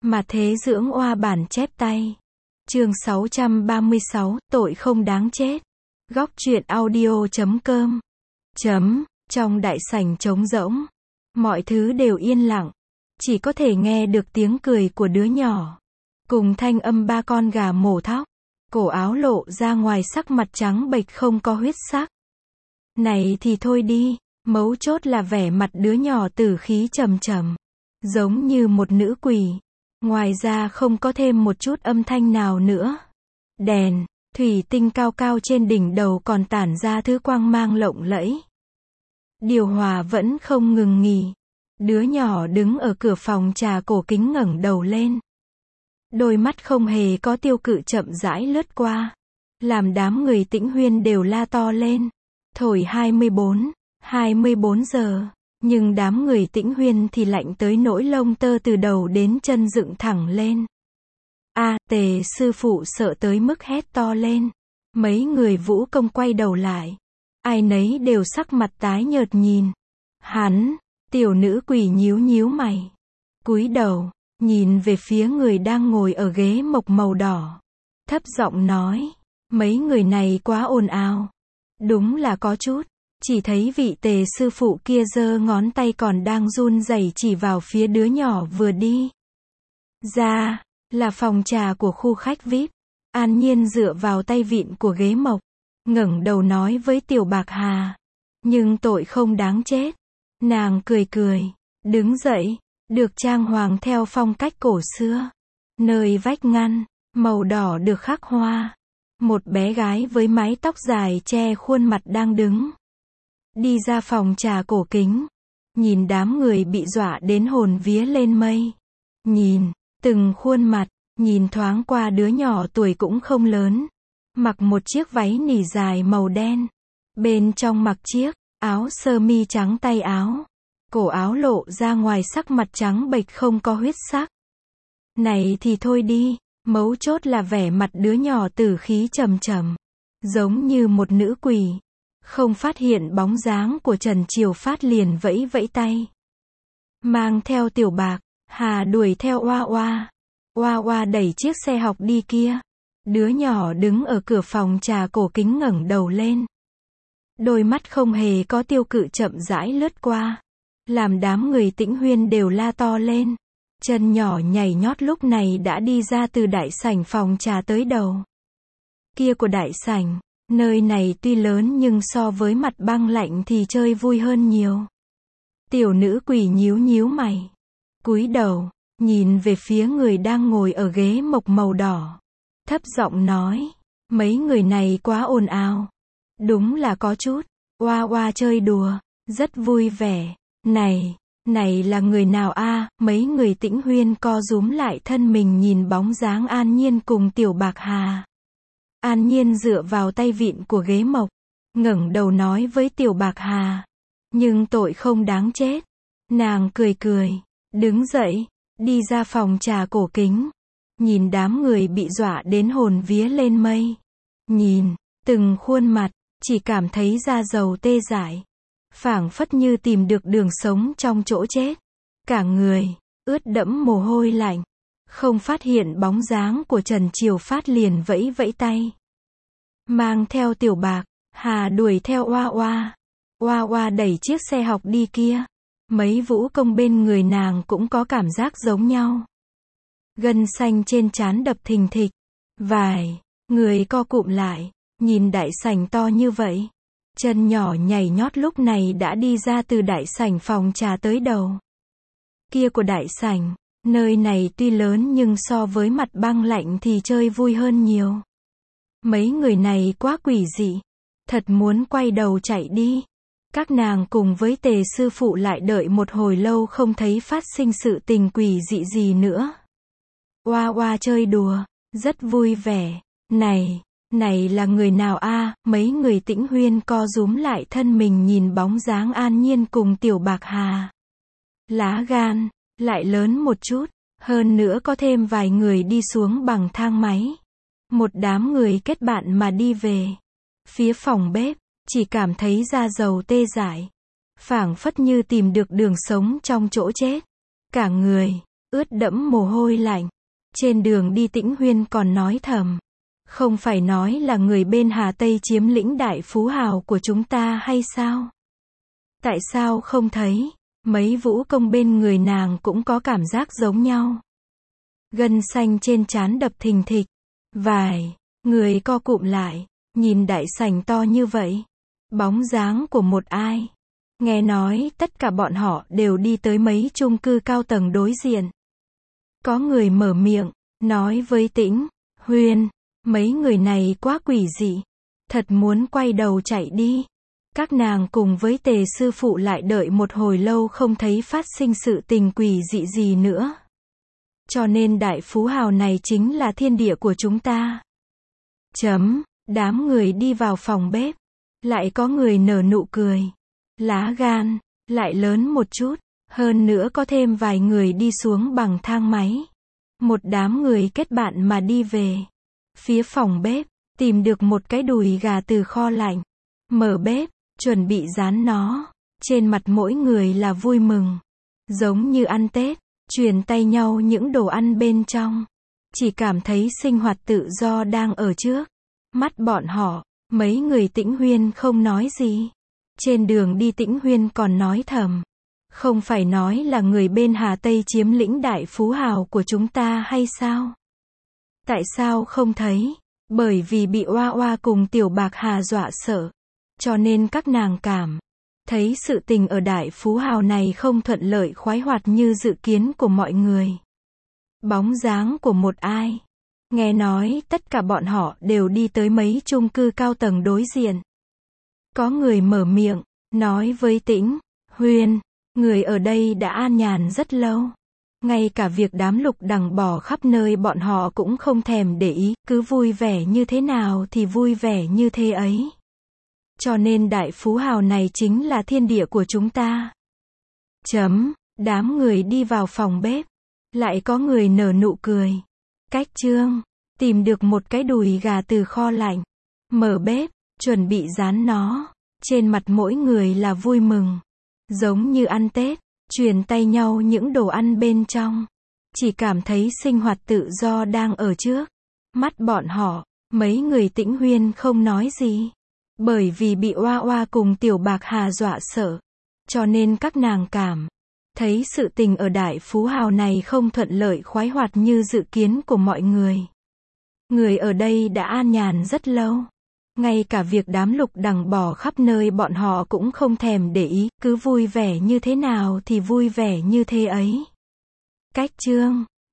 Mà thế dưỡng oa bản chép tay. Chương 636, tội không đáng chết. Góc truyện audio.com. Trong đại sảnh trống rỗng, mọi thứ đều yên lặng, chỉ có thể nghe được tiếng cười của đứa nhỏ, cùng thanh âm ba con gà mổ thóc. Cổ áo lộ ra ngoài, sắc mặt trắng bệch không có huyết sắc. Này thì thôi đi, mấu chốt là vẻ mặt đứa nhỏ tử khí trầm trầm, giống như một nữ quỷ. Ngoài ra không có thêm một chút âm thanh nào nữa. Đèn thủy tinh cao cao trên đỉnh đầu còn tản ra thứ quang mang lộng lẫy. Điều hòa vẫn không ngừng nghỉ. Đứa nhỏ đứng ở cửa phòng trà cổ kính ngẩng đầu lên. Đôi mắt không hề có tiêu cự chậm rãi lướt qua, làm đám người Tĩnh Huyên đều la to lên. Thổi 24 giờ, nhưng đám người Tĩnh Huyên thì lạnh tới nỗi lông tơ từ đầu đến chân dựng thẳng lên. Tề sư phụ sợ tới mức hét to lên. Mấy người vũ công quay đầu lại, ai nấy đều sắc mặt tái nhợt nhìn hắn. Tiểu nữ quỷ nhíu nhíu mày, cúi đầu nhìn về phía người đang ngồi ở ghế mộc màu đỏ, thấp giọng nói, mấy người này quá ồn ào. Đúng là có chút. Chỉ thấy vị Tề sư phụ kia giơ ngón tay còn đang run rẩy chỉ vào phía đứa nhỏ vừa đi ra, là phòng trà của khu khách VIP. An Nhiên dựa vào tay vịn của ghế mộc, ngẩng đầu nói với Tiểu Bạc Hà, nhưng tội không đáng chết. Nàng cười cười, đứng dậy, được trang hoàng theo phong cách cổ xưa. Nơi vách ngăn, màu đỏ được khắc hoa. Một bé gái với mái tóc dài che khuôn mặt đang đứng. Đi ra phòng trà cổ kính, nhìn đám người bị dọa đến hồn vía lên mây. Nhìn từng khuôn mặt, nhìn thoáng qua đứa nhỏ tuổi cũng không lớn, mặc một chiếc váy nỉ dài màu đen, bên trong mặc chiếc áo sơ mi trắng tay áo, cổ áo lộ ra ngoài, sắc mặt trắng bệch không có huyết sắc. Này thì thôi đi, mấu chốt là vẻ mặt đứa nhỏ tử khí trầm trầm, giống như một nữ quỷ. Không phát hiện bóng dáng của Trần Triều Phát liền vẫy vẫy tay, mang theo Tiểu Bạc Hà đuổi theo Oa Oa. Oa Oa đẩy chiếc xe học đi kia. Đứa nhỏ đứng ở cửa phòng trà cổ kính ngẩng đầu lên. Đôi mắt không hề có tiêu cự chậm rãi lướt qua, làm đám người Tĩnh Huyên đều la to lên. Chân nhỏ nhảy nhót lúc này đã đi ra từ đại sảnh phòng trà tới đầu kia của đại sảnh. Nơi này tuy lớn nhưng so với mặt băng lạnh thì chơi vui hơn nhiều. Tiểu nữ quỷ nhíu nhíu mày, cúi đầu nhìn về phía người đang ngồi ở ghế mộc màu đỏ, thấp giọng nói, mấy người này quá ồn ào. Đúng là có chút. Oa Oa chơi đùa rất vui vẻ. Này là người nào a? Mấy người Tĩnh Huyên co rúm lại thân mình nhìn bóng dáng An Nhiên cùng Tiểu Bạc Hà. An Nhiên dựa vào tay vịn của ghế mộc, ngẩng đầu nói với Tiểu Bạc Hà, nhưng tội không đáng chết. Nàng cười cười, đứng dậy, đi ra phòng trà cổ kính, nhìn đám người bị dọa đến hồn vía lên mây. Nhìn từng khuôn mặt, chỉ cảm thấy da dầu tê dại, phảng phất như tìm được đường sống trong chỗ chết. Cả người ướt đẫm mồ hôi lạnh, không phát hiện bóng dáng của Trần Triều Phát liền vẫy vẫy tay, mang theo Tiểu Bạc Hà đuổi theo Oa Oa. Oa Oa đẩy chiếc xe học đi kia. Mấy vũ công bên người nàng cũng có cảm giác giống nhau. Gân xanh trên trán đập thình thịch. Vài người co cụm lại, nhìn đại sảnh to như vậy. Chân nhỏ nhảy nhót lúc này đã đi ra từ đại sảnh phòng trà tới đầu kia của đại sảnh. Nơi này tuy lớn nhưng so với mặt băng lạnh thì chơi vui hơn nhiều. Mấy người này quá quỷ dị, thật muốn quay đầu chạy đi. Các nàng cùng với Tề sư phụ lại đợi một hồi lâu không thấy phát sinh sự tình quỷ dị gì nữa. Oa Oa chơi đùa rất vui vẻ. Này là người nào a? Mấy người Tĩnh Huyên co rúm lại thân mình nhìn bóng dáng An Nhiên cùng Tiểu Bạc Hà. Lá gan lại lớn một chút, hơn nữa có thêm vài người đi xuống bằng thang máy. Một đám người kết bạn mà đi về phía phòng bếp, chỉ cảm thấy da dầu tê dại, phảng phất như tìm được đường sống trong chỗ chết. Cả người ướt đẫm mồ hôi lạnh. Trên đường đi Tĩnh Huyên còn nói thầm. Không phải nói là người bên Hà Tây chiếm lĩnh đại phú hào của chúng ta hay sao? Tại sao không thấy? Mấy vũ công bên người nàng cũng có cảm giác giống nhau. Gân xanh trên trán đập thình thịch. Vài người co cụm lại, nhìn đại sảnh to như vậy. Bóng dáng của một ai? Nghe nói tất cả bọn họ đều đi tới mấy chung cư cao tầng đối diện. Có người mở miệng, nói với Tĩnh Huyên, mấy người này quá quỷ dị. Thật muốn quay đầu chạy đi. Các nàng cùng với Tề sư phụ lại đợi một hồi lâu không thấy phát sinh sự tình quỷ dị gì nữa. Cho nên đại phú hào này chính là thiên địa của chúng ta. Đám người đi vào phòng bếp. Lại có người nở nụ cười. Lá gan lại lớn một chút. Hơn nữa có thêm vài người đi xuống bằng thang máy. Một đám người kết bạn mà đi về. Phía phòng bếp, tìm được một cái đùi gà từ kho lạnh. Mở bếp, chuẩn bị rán nó. Trên mặt mỗi người là vui mừng. Giống như ăn Tết, truyền tay nhau những đồ ăn bên trong. Chỉ cảm thấy sinh hoạt tự do đang ở trước mắt bọn họ. Mấy người Tĩnh Huyên không nói gì. Trên đường đi Tĩnh Huyên còn nói thầm. Không phải nói là người bên Hà Tây chiếm lĩnh đại phú hào của chúng ta hay sao? Tại sao không thấy? Bởi vì bị Oa Oa cùng Tiểu Bạc Hà dọa sợ. Cho nên các nàng cảm thấy sự tình ở đại phú hào này không thuận lợi khoái hoạt như dự kiến của mọi người. Bóng dáng của một ai? Nghe nói tất cả bọn họ đều đi tới mấy chung cư cao tầng đối diện. Có người mở miệng, nói với Tĩnh Huyên, người ở đây đã an nhàn rất lâu. Ngay cả việc đám lục đằng bò khắp nơi bọn họ cũng không thèm để ý, cứ vui vẻ như thế nào thì vui vẻ như thế ấy. Cho nên đại phú hào này chính là thiên địa của chúng ta. Đám người đi vào phòng bếp. Lại có người nở nụ cười. Cách chương, tìm được một cái đùi gà từ kho lạnh. Mở bếp, chuẩn bị rán nó. Trên mặt mỗi người là vui mừng. Giống như ăn Tết, truyền tay nhau những đồ ăn bên trong. Chỉ cảm thấy sinh hoạt tự do đang ở trước mắt bọn họ. Mấy người Tĩnh Huyên không nói gì. Bởi vì bị Oa Oa cùng Tiểu Bạc Hà dọa sợ. Cho nên các nàng cảm thấy sự tình ở đại phú hào này không thuận lợi khoái hoạt như dự kiến của mọi người. Người ở đây đã an nhàn rất lâu. Ngay cả việc đám lục đằng bò khắp nơi bọn họ cũng không thèm để ý, cứ vui vẻ như thế nào thì vui vẻ như thế ấy. Cách chương